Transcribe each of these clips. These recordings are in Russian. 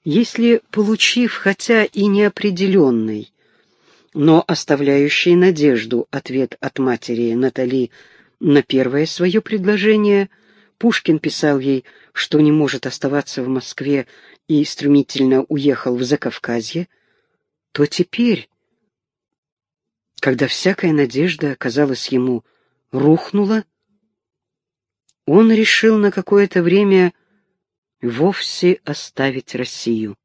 Если, получив хотя и неопределенный, но оставляющий надежду ответ от матери Натали на первое свое предложение, Пушкин писал ей, что не может оставаться в Москве и стремительно уехал в Закавказье, то теперь, когда всякая надежда, казалось ему, рухнула, он решил на какое-то время вовсе оставить Россию.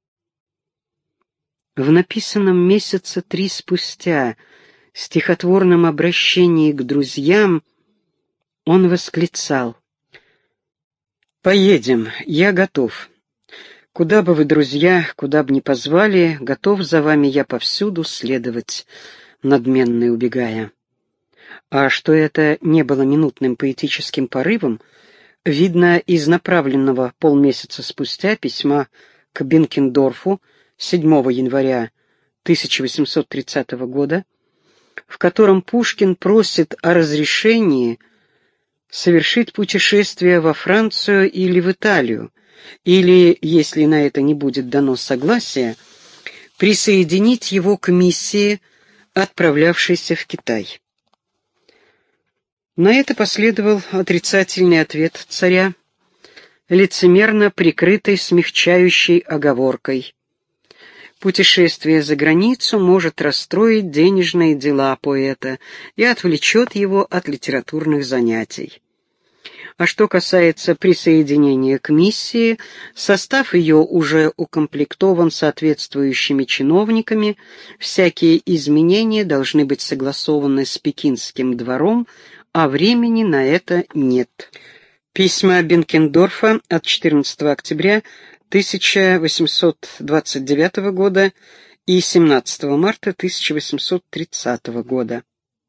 В написанном месяца 3 спустя стихотворном обращении к друзьям он восклицал: «Поедем, я готов. Куда бы вы, друзья, куда бы ни позвали, готов за вами я повсюду следовать, надменный убегая». А что это не было минутным поэтическим порывом, видно из направленного полмесяца спустя письма к Бенкендорфу 7 января 1830 года, в котором Пушкин просит о разрешении совершить путешествие во Францию или в Италию, или, если на это не будет дано согласия, присоединить его к миссии, отправлявшейся в Китай. На это последовал отрицательный ответ царя, лицемерно прикрытый смягчающей оговоркой: путешествие за границу может расстроить денежные дела поэта и отвлечет его от литературных занятий. А что касается присоединения к миссии, состав ее уже укомплектован соответствующими чиновниками, всякие изменения должны быть согласованы с пекинским двором, а времени на это нет. Письма Бенкендорфа от 14 октября 1829 года и 17 марта 1830 года.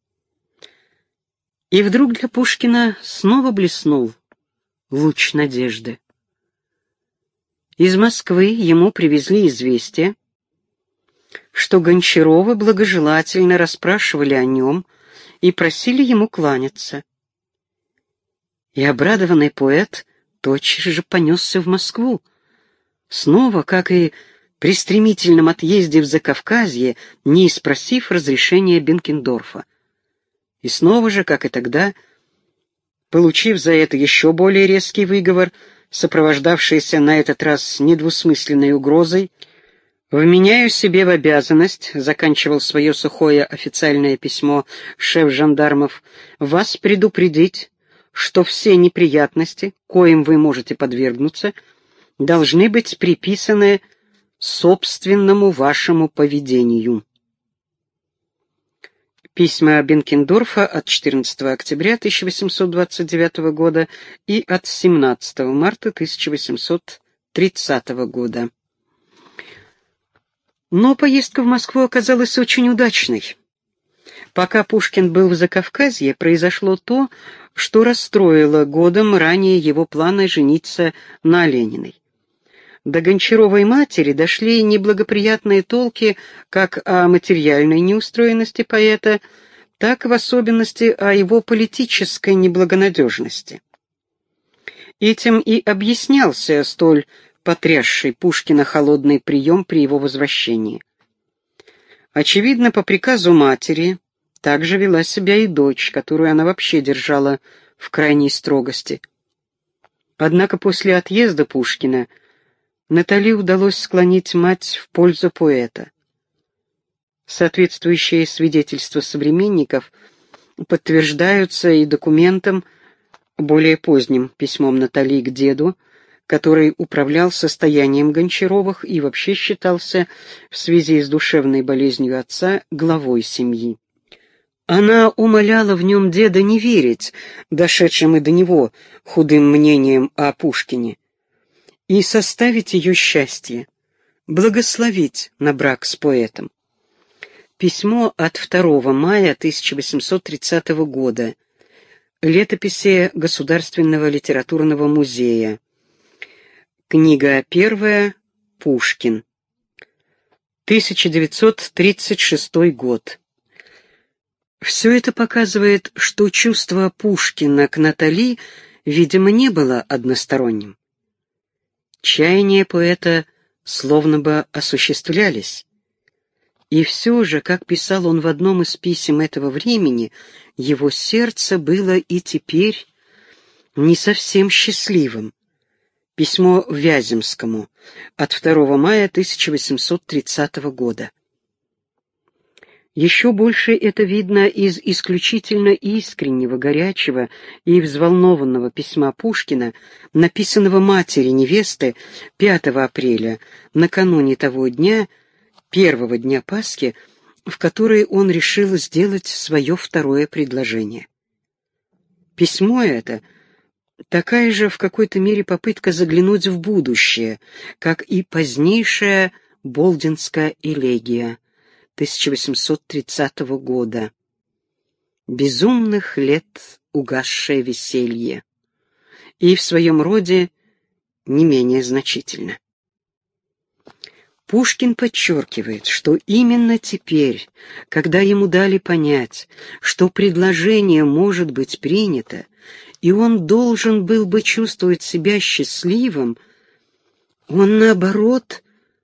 И вдруг для Пушкина снова блеснул луч надежды. Из Москвы ему привезли известие, что Гончаровы благожелательно расспрашивали о нем и просили ему кланяться. И обрадованный поэт тотчас же понесся в Москву, снова, как и при стремительном отъезде в Закавказье, не спросив разрешения Бенкендорфа. И снова же, как и тогда, получив за это еще более резкий выговор, сопровождавшийся на этот раз недвусмысленной угрозой, «Вменяю себе в обязанность», — заканчивал свое сухое официальное письмо шеф жандармов, «вас предупредить, что все неприятности, коим вы можете подвергнуться, должны быть приписаны собственному вашему поведению». Письма Бенкендорфа от 14 октября 1829 года и от 17 марта 1830 года. Но поездка в Москву оказалась очень удачной. Пока Пушкин был в Закавказье, произошло то, что расстроило годом ранее его планы жениться на Олениной. До Гончаровой матери дошли неблагоприятные толки как о материальной неустроенности поэта, так в особенности о его политической неблагонадежности. Этим и объяснялся столь потрясший Пушкина холодный прием при его возвращении. Очевидно, по приказу матери так же вела себя и дочь, которую она вообще держала в крайней строгости. Однако после отъезда Пушкина Натали удалось склонить мать в пользу поэта. Соответствующие свидетельства современников подтверждаются и документом, более поздним письмом Натали к деду, который управлял состоянием Гончаровых и вообще считался в связи с душевной болезнью отца главой семьи. Она умоляла в нем деда не верить дошедшим и до него худым мнением о Пушкине и составить ее счастье, благословить на брак с поэтом. Письмо от 2 мая 1830 года. Летописи Государственного литературного музея. Книга 1. Пушкин. 1936 год. Все это показывает, что чувство Пушкина к Натали, видимо, не было односторонним. Чаяние поэта словно бы осуществлялись. И все же, как писал он в одном из писем этого времени, его сердце было и теперь не совсем счастливым. Письмо Вяземскому от 2 мая 1830 года. Еще больше это видно из исключительно искреннего, горячего и взволнованного письма Пушкина, написанного матери невесты 5 апреля, накануне того дня, первого дня Пасхи, в который он решил сделать свое второе предложение. Письмо это такая же в какой-то мере попытка заглянуть в будущее, как и позднейшая Болдинская элегия 1830 года. Безумных лет угасшее веселье. И в своем роде не менее значительно. Пушкин подчеркивает, что именно теперь, когда ему дали понять, что предложение может быть принято, и он должен был бы чувствовать себя счастливым, он, наоборот,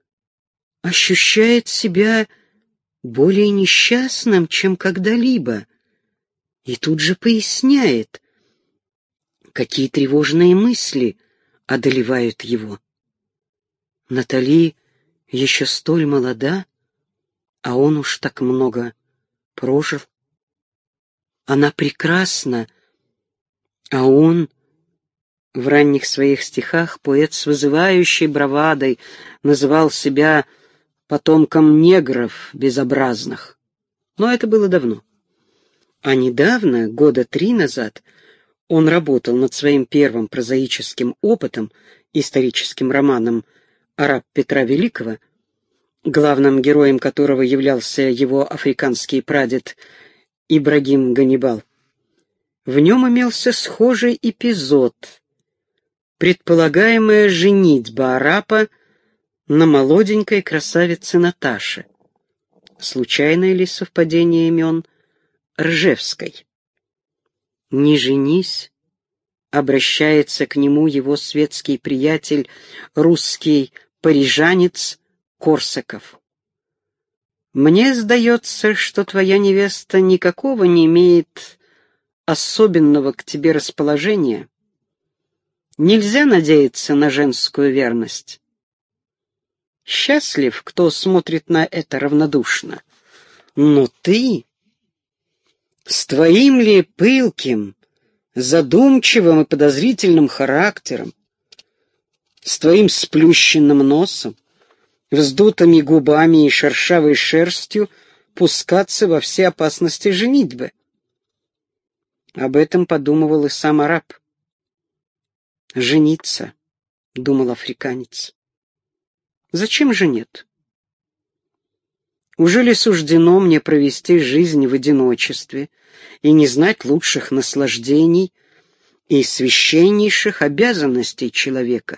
ощущает себя более несчастным, чем когда-либо, и тут же поясняет, какие тревожные мысли одолевают его. Натали еще столь молода, а он уж так много прожил. Она прекрасна, а он... В ранних своих стихах поэт с вызывающей бравадой называл себя потомком негров безобразных. Но это было давно. А недавно, года 3 назад, он работал над своим первым прозаическим опытом, историческим романом «Араб Петра Великого», главным героем которого являлся его африканский прадед Ибрагим Ганнибал. В нем имелся схожий эпизод, предполагаемая женитьба арапа на молоденькой красавице Наташе. Случайное ли совпадение имен? Ржевской. «Не женись», обращается к нему его светский приятель, русский парижанец Корсаков. «Мне сдается, что твоя невеста никакого не имеет особенного к тебе расположения. Нельзя надеяться на женскую верность. Счастлив, кто смотрит на это равнодушно. Но ты, с твоим ли пылким, задумчивым и подозрительным характером, с твоим сплющенным носом, вздутыми губами и шершавой шерстью пускаться во все опасности женитьбы». Об этом подумывал и сам араб. «Жениться», — думал африканец. «Зачем же нет? Ужели суждено мне провести жизнь в одиночестве и не знать лучших наслаждений и священнейших обязанностей человека?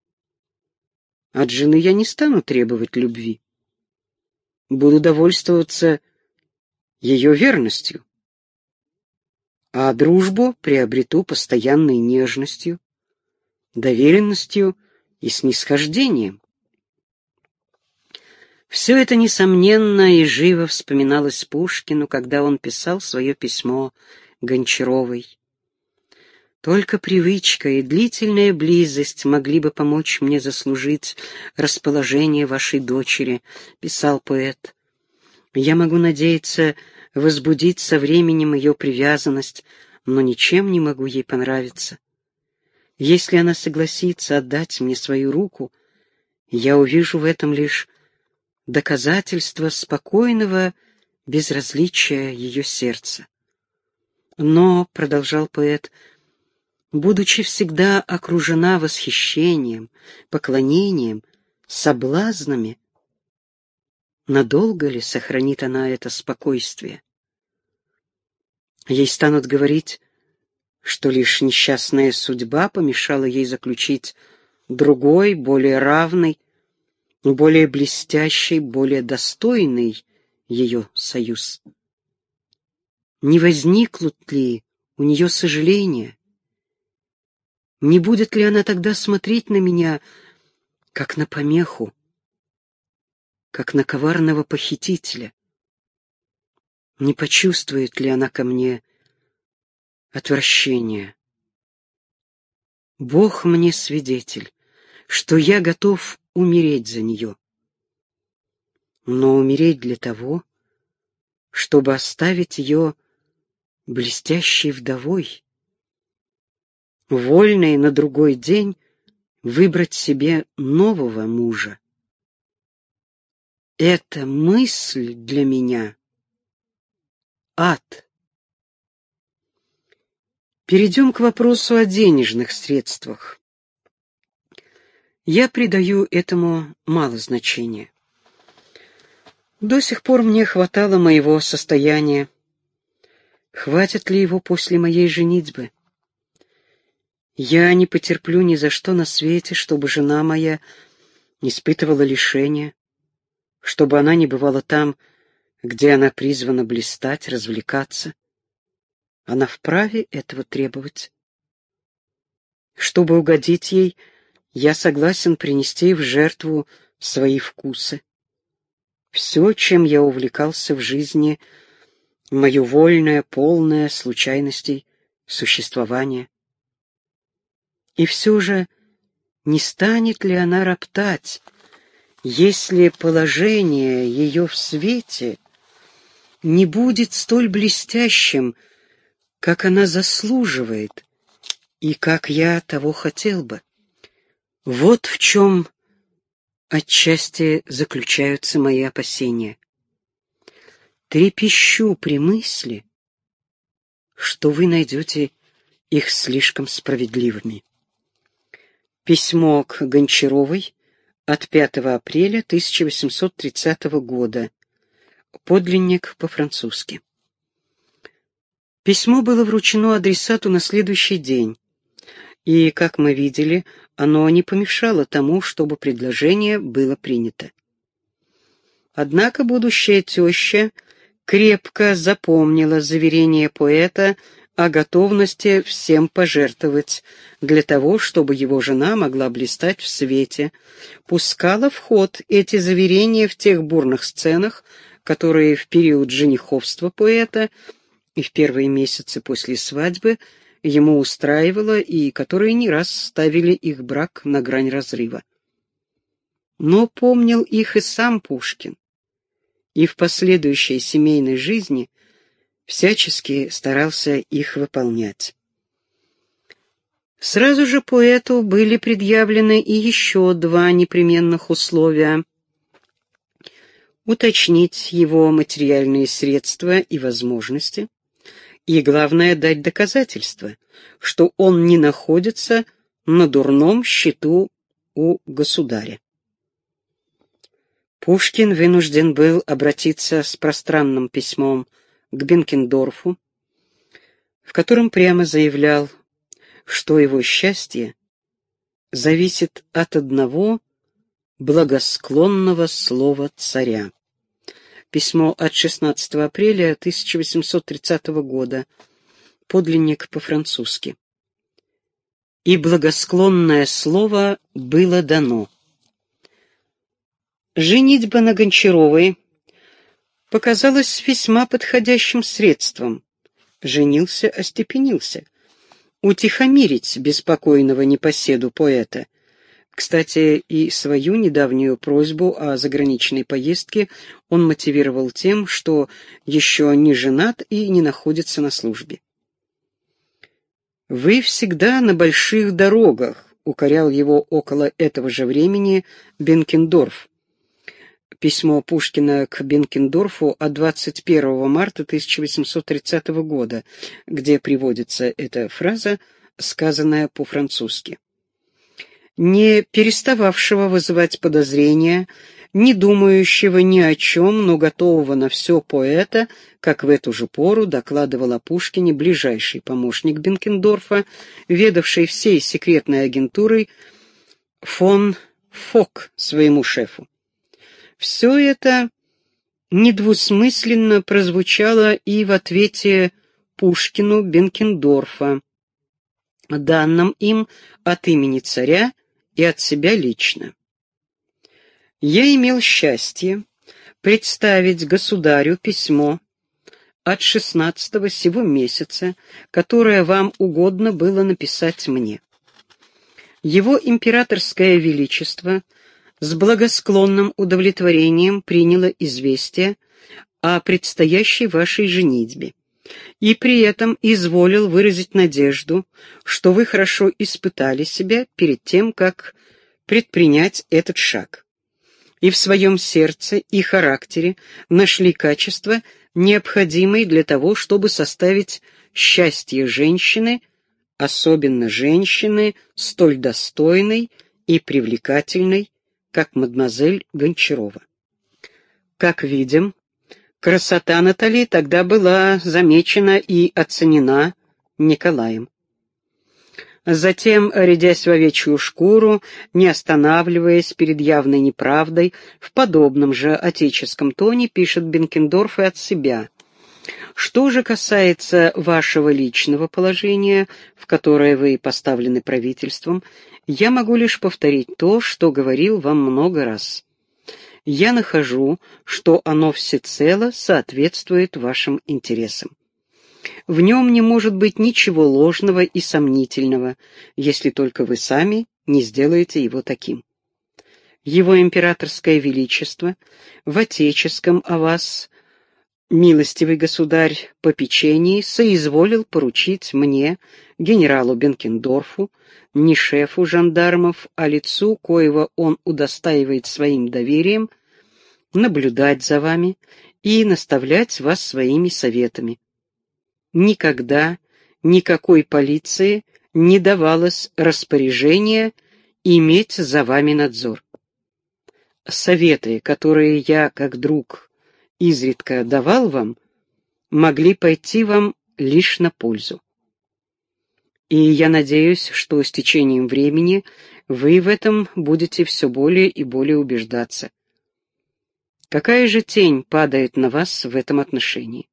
От жены я не стану требовать любви. Буду довольствоваться ее верностью, а дружбу приобрету постоянной нежностью, доверенностью и снисхождением». Все это, несомненно, и живо вспоминалось Пушкину, когда он писал свое письмо Гончаровой. «Только привычка и длительная близость могли бы помочь мне заслужить расположение вашей дочери», — писал поэт. «Я могу надеяться возбудить со временем ее привязанность, но ничем не могу ей понравиться. Если она согласится отдать мне свою руку, я увижу в этом лишь доказательство спокойного безразличия ее сердца. Но, — продолжал поэт, — будучи всегда окружена восхищением, поклонением, соблазнами, надолго ли сохранит она это спокойствие? Ей станут говорить, что лишь несчастная судьба помешала ей заключить другой, более равный, более блестящий, более достойный ее союз. Не возникнут ли у нее сожаления? Не будет ли она тогда смотреть на меня, как на помеху, как на коварного похитителя. Не почувствует ли она ко мне отвращения? Бог мне свидетель, что я готов умереть за нее. Но умереть для того, чтобы оставить ее блестящей вдовой, вольной на другой день выбрать себе нового мужа. Эта мысль для меня — ад. Перейдем к вопросу о денежных средствах. Я придаю этому мало значения. До сих пор мне хватало моего состояния. Хватит ли его после моей женитьбы? Я не потерплю ни за что на свете, чтобы жена моя не испытывала лишения, чтобы она не бывала там, где она призвана блистать, развлекаться. Она вправе этого требовать. Чтобы угодить ей, я согласен принести в жертву свои вкусы. Все, чем я увлекался в жизни, мое вольное, полное случайностей существование. И все же не станет ли она роптать, если положение ее в свете не будет столь блестящим, как она заслуживает и как я того хотел бы? Вот в чем отчасти заключаются мои опасения. Трепещу при мысли, что вы найдете их слишком справедливыми. Письмо к Гончаровой от 5 апреля 1830 года. Подлинник по-французски. Письмо было вручено адресату на следующий день, и, как мы видели, оно не помешало тому, чтобы предложение было принято. Однако будущая теща крепко запомнила заверение поэта о готовности всем пожертвовать для того, чтобы его жена могла блистать в свете, пускала в ход эти заверения в тех бурных сценах, которые в период жениховства поэта и в первые месяцы после свадьбы ему устраивало и которые не раз ставили их брак на грань разрыва. Но помнил их и сам Пушкин, и в последующей семейной жизни всячески старался их выполнять. Сразу же поэту были предъявлены и еще два непременных условия: уточнить его материальные средства и возможности, и, главное, дать доказательства, что он не находится на дурном счету у государя. Пушкин вынужден был обратиться с пространным письмом к Бенкендорфу, в котором прямо заявлял, что его счастье зависит от одного благосклонного слова царя. Письмо от 16 апреля 1830 года. Подлинник по-французски. И благосклонное слово было дано. Женитьба на Гончаровой показалась весьма подходящим средством. Женился, остепенился. Утихомирить беспокойного непоседу поэта. Кстати, и свою недавнюю просьбу о заграничной поездке он мотивировал тем, что еще не женат и не находится на службе. «Вы всегда на больших дорогах», — укорял его около этого же времени Бенкендорф. Письмо Пушкина к Бенкендорфу от 21 марта 1830 года, где приводится эта фраза, сказанная по-французски. Не перестававшего вызывать подозрения, не думающего ни о чем, но готового на все поэта, как в эту же пору докладывал о Пушкине ближайший помощник Бенкендорфа, ведавший всей секретной агентурой фон Фок своему шефу. Все это недвусмысленно прозвучало и в ответе Пушкину Бенкендорфа, данном им от имени царя и от себя лично. Я имел счастье представить государю письмо от 16-го сего месяца, которое вам угодно было написать мне. Его императорское величество с благосклонным удовлетворением приняло известие о предстоящей вашей женитьбе и при этом изволил выразить надежду, что вы хорошо испытали себя перед тем, как предпринять этот шаг, и в своем сердце и характере нашли качества, необходимые для того, чтобы составить счастье женщины, особенно женщины столь достойной и привлекательной, как мадемуазель Гончарова. Как видим, красота Натали тогда была замечена и оценена Николаем. Затем, рядясь в овечью шкуру, не останавливаясь перед явной неправдой, в подобном же отеческом тоне пишет Бенкендорф и от себя. Что же касается вашего личного положения, в которое вы поставлены правительством, я могу лишь повторить то, что говорил вам много раз. Я нахожу, что оно всецело соответствует вашим интересам. В нем не может быть ничего ложного и сомнительного, если только вы сами не сделаете его таким. Его императорское величество в отеческом о вас, милостивый государь, попечении соизволил поручить мне, генералу Бенкендорфу, не шефу жандармов, а лицу, коего он удостаивает своим доверием, наблюдать за вами и наставлять вас своими советами. Никогда никакой полиции не давалось распоряжения иметь за вами надзор. Советы, которые я, как друг, изредка давал вам, могли пойти вам лишь на пользу. И я надеюсь, что с течением времени вы в этом будете все более и более убеждаться. Какая же тень падает на вас в этом отношении?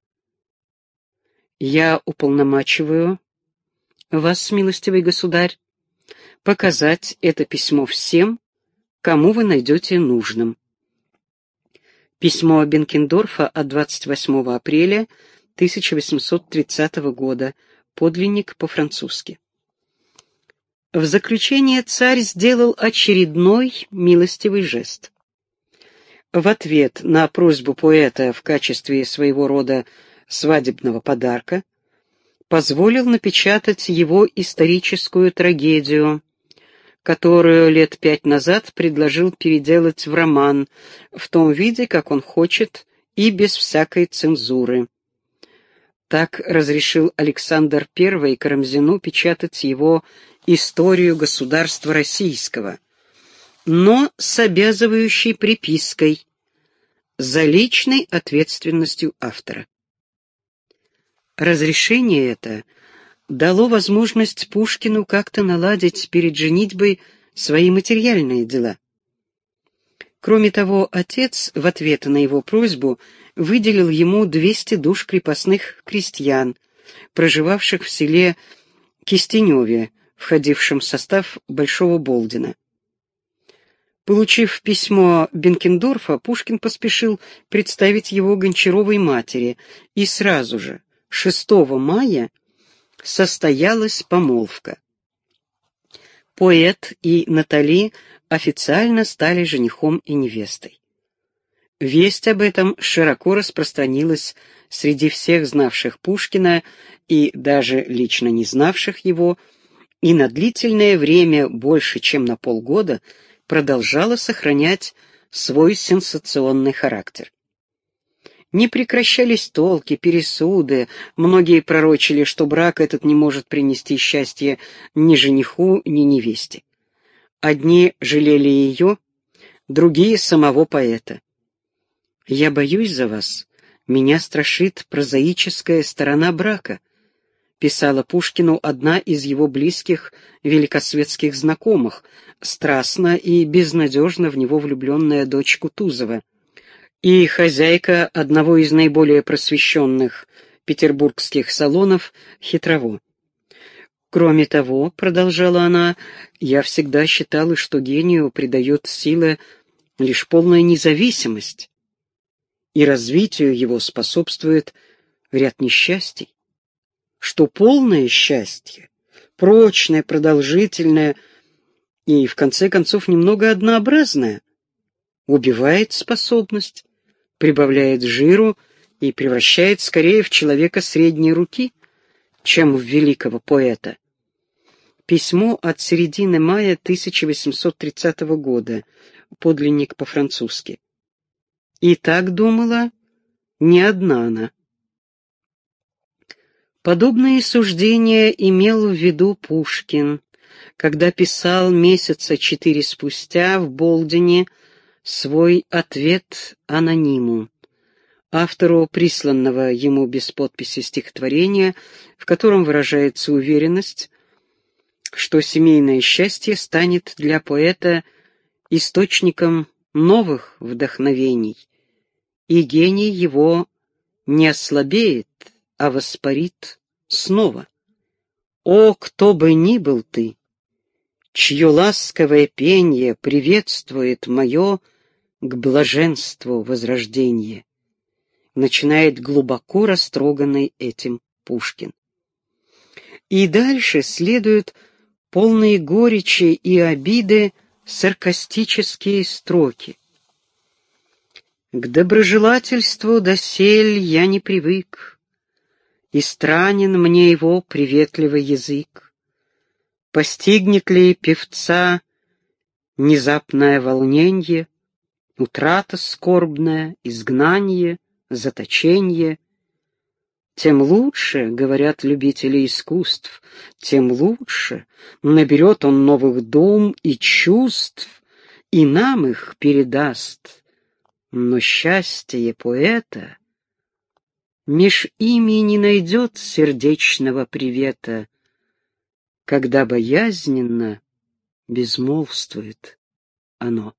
Я уполномачиваю вас, милостивый государь, показать это письмо всем, кому вы найдете нужным. Письмо Бенкендорфа от 28 апреля 1830 года, подлинник по-французски. В заключение царь сделал очередной милостивый жест. В ответ на просьбу поэта в качестве своего рода свадебного подарка позволил напечатать его историческую трагедию, которую лет 5 назад предложил переделать в роман в том виде, как он хочет, и без всякой цензуры. Так разрешил Александр I Карамзину печатать его «Историю государства российского», но с обязывающей припиской за личной ответственностью автора. Разрешение это дало возможность Пушкину как-то наладить перед женитьбой свои материальные дела. Кроме того, отец в ответ на его просьбу выделил ему 200 душ крепостных крестьян, проживавших в селе Кистеневе, входившем в состав Большого Болдина. Получив письмо Бенкендорфа, Пушкин поспешил представить его Гончаровой матери, и сразу же, 6 мая, состоялась помолвка. Поэт и Натали официально стали женихом и невестой. Весть об этом широко распространилась среди всех знавших Пушкина и даже лично не знавших его, и на длительное время, больше чем на полгода, продолжала сохранять свой сенсационный характер. Не прекращались толки, пересуды, многие пророчили, что брак этот не может принести счастья ни жениху, ни невесте. Одни жалели ее, другие — самого поэта. «Я боюсь за вас, меня страшит прозаическая сторона брака», писала Пушкину одна из его близких великосветских знакомых, страстно и безнадежно в него влюбленная дочь Кутузова, и хозяйка одного из наиболее просвещенных петербургских салонов Хитрово. «Кроме того, — продолжала она, — я всегда считала, что гению придает силы лишь полная независимость, и развитию его способствует ряд несчастий, что полное счастье, прочное, продолжительное и, в конце концов, немного однообразное, убивает способность, прибавляет жиру и превращает скорее в человека средней руки, чем в великого поэта. Письмо от середины мая 1830 года, подлинник по-французски. И так думала не одна она. Подобные суждения имел в виду Пушкин, когда писал месяца 4 спустя в Болдине свой ответ анониму, автору присланного ему без подписи стихотворения, в котором выражается уверенность, что семейное счастье станет для поэта источником новых вдохновений, и гений его не ослабеет, а воспарит снова. О, кто бы ни был ты, чье ласковое пенье приветствует мое к блаженству возрождение, начинает глубоко растроганный этим Пушкин. И дальше следуют полные горечи и обиды саркастические строки. К доброжелательству досель я не привык, и странен мне его приветливый язык. Постигнет ли певца внезапное волненье, утрата скорбная, изгнание, заточенье? Тем лучше, говорят любители искусств, тем лучше наберет он новых дум и чувств, и нам их передаст. Но счастье поэта меж ими не найдет сердечного привета, когда боязненно безмолвствует оно.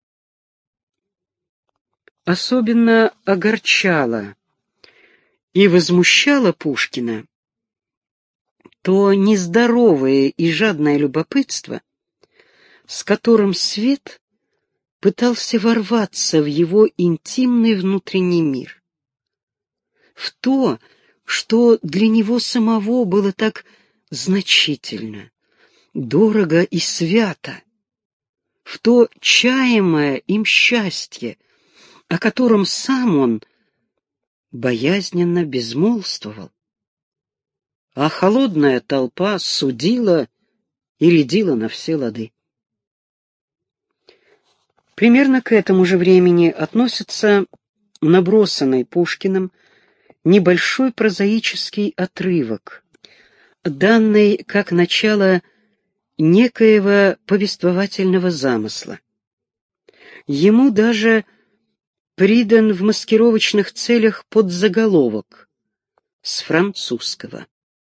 Особенно огорчало и возмущало Пушкина то нездоровое и жадное любопытство, с которым свет пытался ворваться в его интимный внутренний мир, в то, что для него самого было так значительно, дорого и свято, в то чаемое им счастье, о котором сам он боязненно безмолвствовал. А холодная толпа судила и рядила на все лады. Примерно к этому же времени относится набросанный Пушкиным небольшой прозаический отрывок, данный как начало некоего повествовательного замысла. Ему даже придан в маскировочных целях подзаголовок с французского.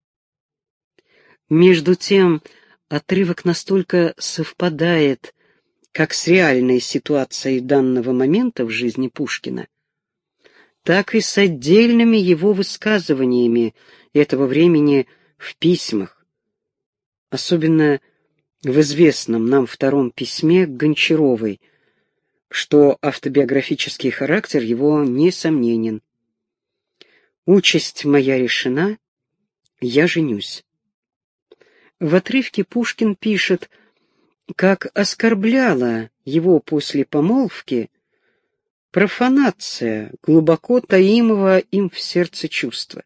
Между тем, отрывок настолько совпадает как с реальной ситуацией данного момента в жизни Пушкина, так и с отдельными его высказываниями этого времени в письмах, особенно в известном нам втором письме к Гончаровой, что автобиографический характер его несомненен. «Участь моя решена, я женюсь». В отрывке Пушкин пишет, как оскорбляла его после помолвки профанация глубоко таимого им в сердце чувства.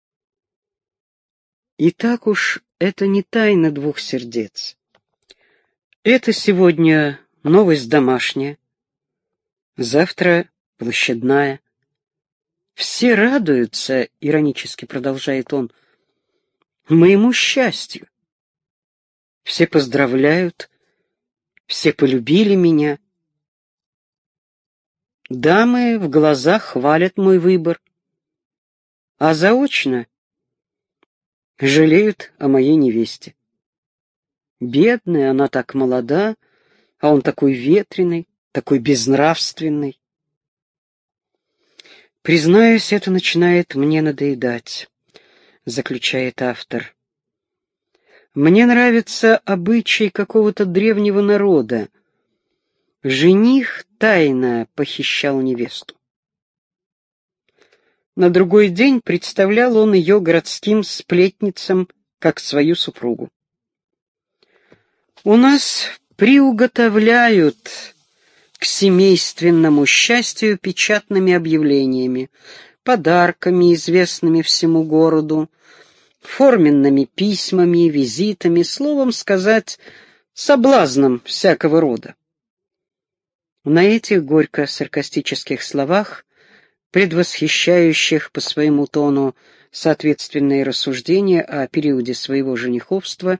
И так уж это не тайна двух сердец. Это сегодня новость домашняя, завтра площадная. Все радуются, иронически продолжает он, моему счастью. Все поздравляют, все полюбили меня. Дамы в глазах хвалят мой выбор, а заочно жалеют о моей невесте. Бедная, она так молода, а он такой ветреный, такой безнравственный. Признаюсь, это начинает мне надоедать, заключает автор. Мне нравится обычай какого-то древнего народа, Жених тайно похищал невесту. На другой день представлял он ее городским сплетницам как свою супругу. «У нас приуготовляют к семейственному счастью печатными объявлениями, подарками, известными всему городу, форменными письмами, визитами, словом сказать, соблазном всякого рода». На этих горько-саркастических словах, предвосхищающих по своему тону соответственные рассуждения о периоде своего жениховства,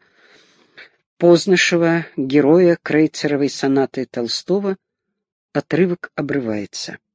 познавшего героя крейцеровой сонаты Толстого, отрывок обрывается.